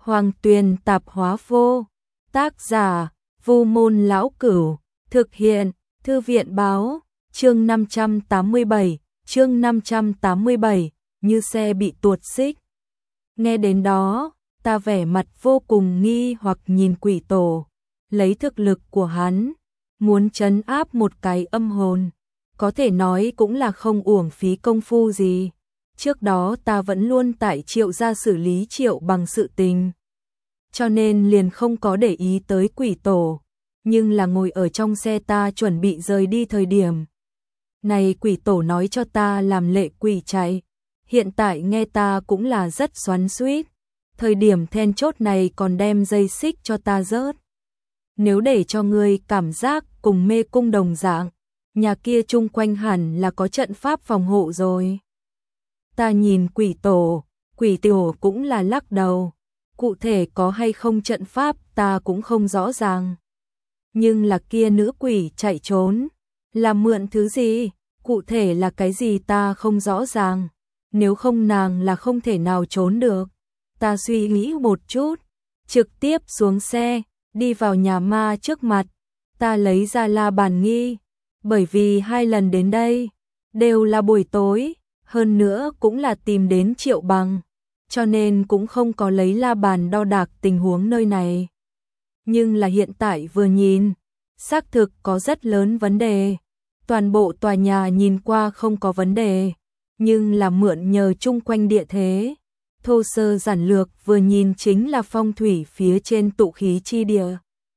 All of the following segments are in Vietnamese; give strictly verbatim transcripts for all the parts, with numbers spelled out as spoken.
Hoàng Tuyền Tạp Hóa Vô. Tác giả: Vu Môn Lão Cửu. Thực hiện: Thư viện báo. Chương năm trăm tám mươi bảy, chương năm trăm tám mươi bảy, như xe bị tuột xích. Nghe đến đó, ta vẻ mặt vô cùng nghi hoặc nhìn Quỷ Tổ, lấy thực lực của hắn, muốn trấn áp một cái âm hồn, có thể nói cũng là không uổng phí công phu gì. Trước đó ta vẫn luôn tại Triệu gia xử lý Triệu Bằng sự tình, cho nên liền không có để ý tới Quỷ Tổ, nhưng là ngồi ở trong xe ta chuẩn bị rời đi thời điểm này, Quỷ Tổ nói cho ta làm lệ quỷ chạy. Hiện tại nghe ta cũng là rất xoắn xuýt, thời điểm then chốt này còn đem dây xích cho ta rớt. Nếu để cho ngươi cảm giác cùng mê cung đồng dạng, nhà kia chung quanh hẳn là có trận pháp phòng hộ rồi. Ta nhìn Quỷ Tổ, Quỷ Tổ cũng là lắc đầu, cụ thể có hay không trận pháp ta cũng không rõ ràng. Nhưng là kia nữ quỷ chạy trốn, là mượn thứ gì, cụ thể là cái gì ta không rõ ràng, nếu không nàng là không thể nào trốn được. Ta suy nghĩ một chút, trực tiếp xuống xe, đi vào nhà ma trước mặt, ta lấy ra la bàn nghi, bởi vì hai lần đến đây, đều là buổi tối, hơn nữa cũng là tìm đến Triệu Bằng, cho nên cũng không có lấy la bàn đo đạc tình huống nơi này. Nhưng là hiện tại vừa nhìn, xác thực có rất lớn vấn đề. Toàn bộ tòa nhà nhìn qua không có vấn đề, nhưng là mượn nhờ chung quanh địa thế. Thô sơ giản lược vừa nhìn chính là phong thủy phía trên tụ khí chi địa.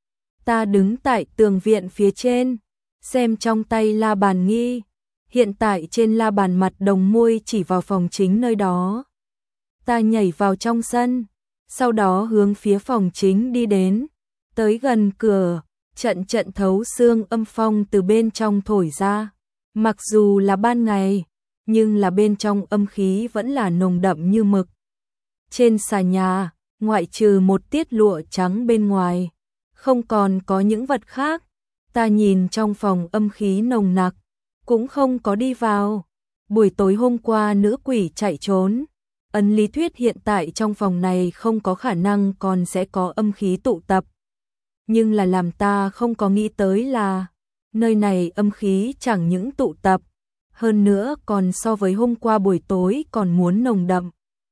Ta đứng tại tường viện phía trên, xem trong tay la bàn nghi, hiện tại trên la bàn mặt đồng môi chỉ vào phòng chính nơi đó. Ta nhảy vào trong sân, sau đó hướng phía phòng chính đi đến, tới gần cửa. Trận trận thấu xương âm phong từ bên trong thổi ra, mặc dù là ban ngày, nhưng là bên trong âm khí vẫn là nồng đậm như mực. Trên xà nhà, ngoại trừ một tiết lụa trắng bên ngoài, không còn có những vật khác. Ta nhìn trong phòng âm khí nồng nặc, cũng không có đi vào. Buổi tối hôm qua nữ quỷ chạy trốn, ấn lý thuyết hiện tại trong phòng này không có khả năng còn sẽ có âm khí tụ tập. Nhưng là làm ta không có nghĩ tới là nơi này âm khí chẳng những tụ tập, hơn nữa còn so với hôm qua buổi tối còn muốn nồng đậm.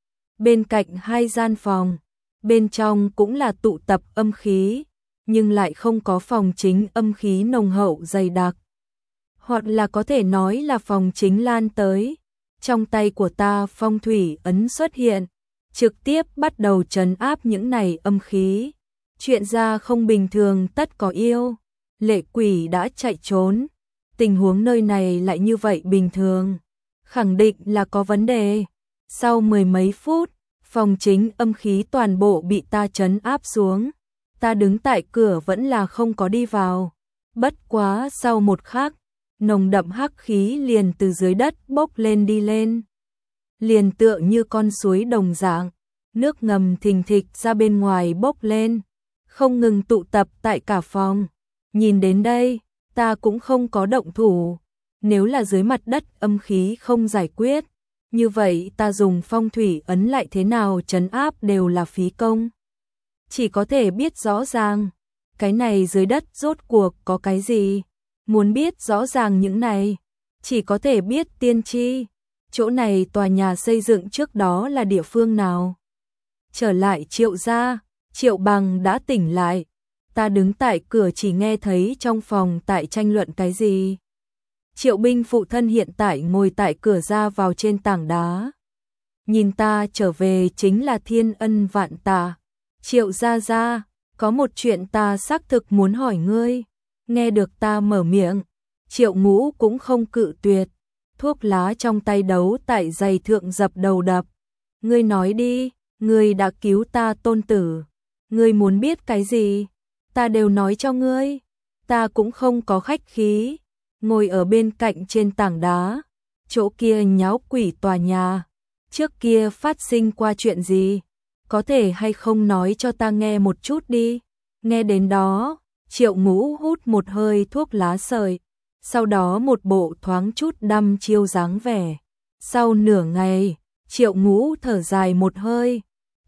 Bên cạnh hai gian phòng, bên trong cũng là tụ tập âm khí, nhưng lại không có phòng chính âm khí nồng hậu dày đặc. Hoặc là có thể nói là phòng chính lan tới. Trong tay của ta phong thủy ấn xuất hiện, trực tiếp bắt đầu trấn áp những này âm khí. Chuyện ra không bình thường tất có yêu, lệ quỷ đã chạy trốn, tình huống nơi này lại như vậy bình thường, khẳng định là có vấn đề. Sau mười mấy phút, phòng chính âm khí toàn bộ bị ta trấn áp xuống, ta đứng tại cửa vẫn là không có đi vào. Bất quá sau một khắc, nồng đậm hắc khí liền từ dưới đất bốc lên đi lên, liền tựa như con suối đồng dạng, nước ngầm thình thịch ra bên ngoài bốc lên, không ngừng tụ tập tại cả phòng. Nhìn đến đây, ta cũng không có động thủ. Nếu là dưới mặt đất âm khí không giải quyết, như vậy ta dùng phong thủy ấn lại thế nào trấn áp đều là phí công. Chỉ có thể biết rõ ràng, cái này dưới đất rốt cuộc có cái gì. Muốn biết rõ ràng những này, chỉ có thể biết tiên tri. Chỗ này tòa nhà xây dựng trước đó là địa phương nào? Trở lại Triệu gia. Triệu Bằng đã tỉnh lại, ta đứng tại cửa chỉ nghe thấy trong phòng tại tranh luận cái gì. Triệu Binh phụ thân hiện tại ngồi tại cửa ra vào trên tảng đá. Nhìn ta trở về chính là thiên ân vạn tạ. Triệu gia gia, có một chuyện ta xác thực muốn hỏi ngươi. Nghe được ta mở miệng, Triệu Ngũ cũng không cự tuyệt, thuốc lá trong tay đấu tại giày thượng dập đầu đập. Ngươi nói đi, ngươi đã cứu ta tôn tử. Ngươi muốn biết cái gì, ta đều nói cho ngươi. Ta cũng không có khách khí, ngồi ở bên cạnh trên tảng đá, chỗ kia nháo quỷ tòa nhà. Trước kia phát sinh qua chuyện gì, có thể hay không nói cho ta nghe một chút đi. Nghe đến đó, Triệu Ngũ hút một hơi thuốc lá sợi, sau đó một bộ thoáng chút đăm chiêu dáng vẻ. Sau nửa ngày, Triệu Ngũ thở dài một hơi,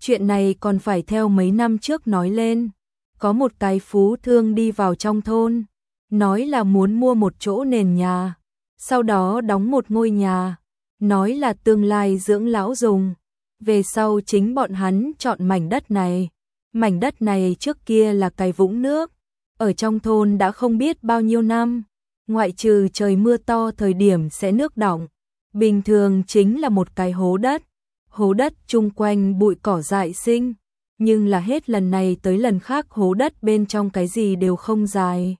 Chuyện này còn phải theo mấy năm trước nói lên. Có một cái phú thương đi vào trong thôn, nói là muốn mua một chỗ nền nhà, sau đó đóng một ngôi nhà, nói là tương lai dưỡng lão dùng. Về sau chính bọn hắn chọn mảnh đất này. Mảnh đất này trước kia là cái vũng nước, ở trong thôn đã không biết bao nhiêu năm, ngoại trừ trời mưa to thời điểm sẽ nước đọng, bình thường chính là một cái hố đất. Hố đất chung quanh bụi cỏ dại sinh, nhưng là hết lần này tới lần khác hố đất bên trong cái gì đều không dài.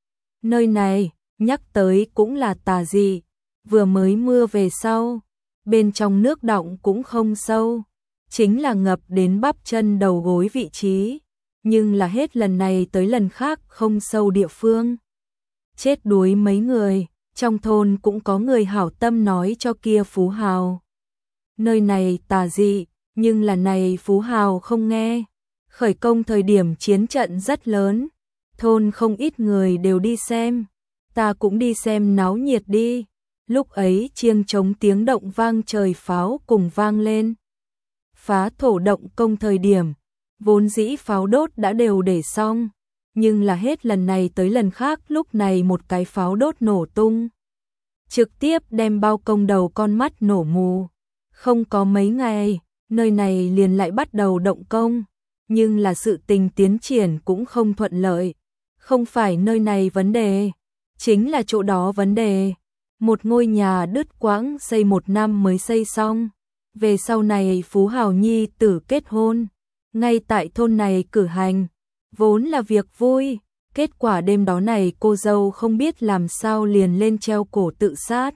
Nơi này, nhắc tới cũng là tà dị, vừa mới mưa về sau, bên trong nước đọng cũng không sâu, chính là ngập đến bắp chân đầu gối vị trí, nhưng là hết lần này tới lần khác không sâu địa phương. Chết đuối mấy người, trong thôn cũng có người hảo tâm nói cho kia phú hào. Nơi này tà dị, nhưng là này phú hào không nghe. Khởi công thời điểm chiến trận rất lớn, thôn không ít người đều đi xem, ta cũng đi xem náo nhiệt đi. Lúc ấy chiêng trống tiếng động vang trời pháo cùng vang lên. Phá thổ động công thời điểm, vốn dĩ pháo đốt đã đều để xong, nhưng là hết lần này tới lần khác lúc này một cái pháo đốt nổ tung. Trực tiếp đem bao công đầu con mắt nổ mù. Không có mấy ngày, nơi này liền lại bắt đầu động công, nhưng là sự tình tiến triển cũng không thuận lợi. Không phải nơi này vấn đề, chính là chỗ đó vấn đề. Một ngôi nhà đứt quãng xây một năm mới xây xong. Về sau này phú hào nhi tử kết hôn, ngay tại thôn này cử hành, vốn là việc vui. Kết quả đêm đó này cô dâu không biết làm sao liền lên treo cổ tự sát.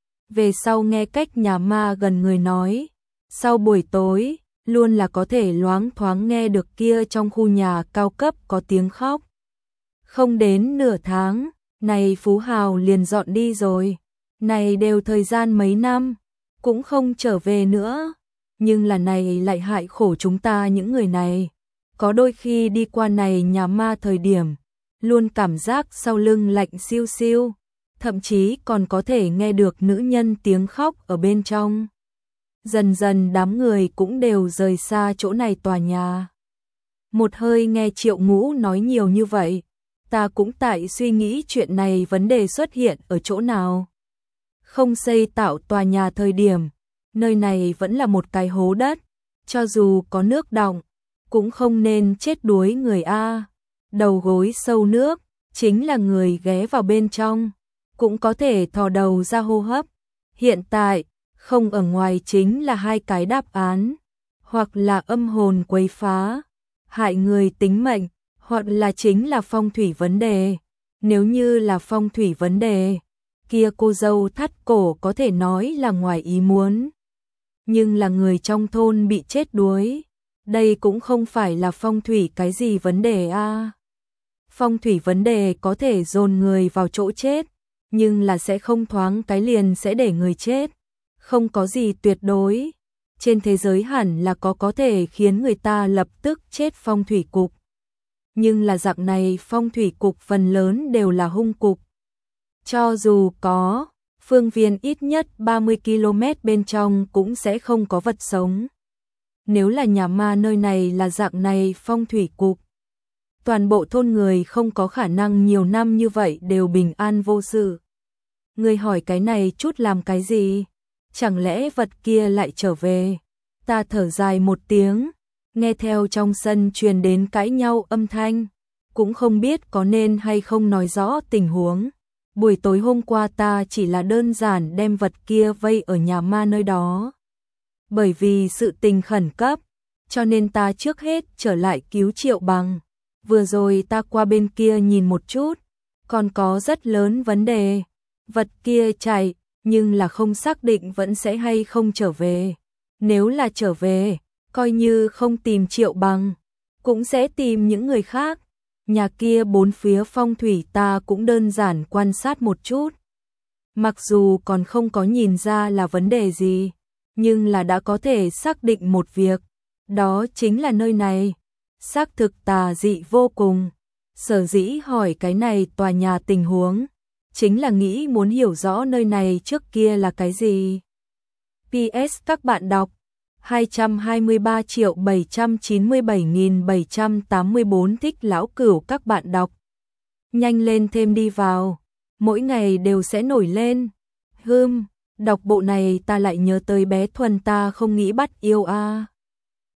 Về sau nghe cách nhà ma gần người nói, sau buổi tối, luôn là có thể loáng thoáng nghe được kia trong khu nhà cao cấp có tiếng khóc. Không đến nửa tháng, này phú hào liền dọn đi rồi. Này đều thời gian mấy năm, cũng không trở về nữa. Nhưng là này lại hại khổ chúng ta những người này. Có đôi khi đi qua này nhà ma thời điểm, luôn cảm giác sau lưng lạnh siêu siêu, thậm chí còn có thể nghe được nữ nhân tiếng khóc ở bên trong. Dần dần đám người cũng đều rời xa chỗ này tòa nhà. Một hơi nghe Triệu Ngũ nói nhiều như vậy, ta cũng tại suy nghĩ chuyện này vấn đề xuất hiện ở chỗ nào. Không xây tạo tòa nhà thời điểm, nơi này vẫn là một cái hố đất, cho dù có nước đọng, cũng không nên chết đuối người a. Đầu gối sâu nước, chính là người ghé vào bên trong, cũng có thể thò đầu ra hô hấp. Hiện tại, không ở ngoài chính là hai cái đáp án, hoặc là âm hồn quấy phá, hại người tính mệnh, hoặc là chính là phong thủy vấn đề. Nếu như là phong thủy vấn đề, kia cô dâu thắt cổ có thể nói là ngoài ý muốn. Nhưng là người trong thôn bị chết đuối, đây cũng không phải là phong thủy cái gì vấn đề a. Phong thủy vấn đề có thể dồn người vào chỗ chết, nhưng là sẽ không thoáng cái liền sẽ để người chết. Không có gì tuyệt đối. Trên thế giới hẳn là có có thể khiến người ta lập tức chết phong thủy cục. Nhưng là dạng này phong thủy cục phần lớn đều là hung cục. Cho dù có, phương viên ít nhất ba mươi ki lô mét bên trong cũng sẽ không có vật sống. Nếu là nhà ma nơi này là dạng này phong thủy cục, toàn bộ thôn người không có khả năng nhiều năm như vậy đều bình an vô sự. Người hỏi cái này chút làm cái gì? Chẳng lẽ vật kia lại trở về? Ta thở dài một tiếng, nghe theo trong sân truyền đến cãi nhau âm thanh, cũng không biết có nên hay không nói rõ tình huống. Buổi tối hôm qua ta chỉ là đơn giản đem vật kia vây ở nhà ma nơi đó. Bởi vì sự tình khẩn cấp, cho nên ta trước hết trở lại cứu Triệu Bằng. Vừa rồi ta qua bên kia nhìn một chút, còn có rất lớn vấn đề. Vật kia chạy, nhưng là không xác định vẫn sẽ hay không trở về. Nếu là trở về, coi như không tìm Triệu Bằng, cũng sẽ tìm những người khác. Nhà kia bốn phía phong thủy ta cũng đơn giản quan sát một chút. Mặc dù còn không có nhìn ra là vấn đề gì, nhưng là đã có thể xác định một việc, đó chính là nơi này xác thực tà dị vô cùng. Sở dĩ hỏi cái này tòa nhà tình huống, chính là nghĩ muốn hiểu rõ nơi này trước kia là cái gì. pê ét các bạn đọc hai trăm hai mươi ba triệu bảy trăm chín mươi bảy nghìn bảy trăm tám mươi bốn thích lão cửu các bạn đọc. Nhanh lên thêm đi vào, mỗi ngày đều sẽ nổi lên. Hưm, đọc bộ này ta lại nhớ tới bé Thuần ta không nghĩ bắt yêu a. À.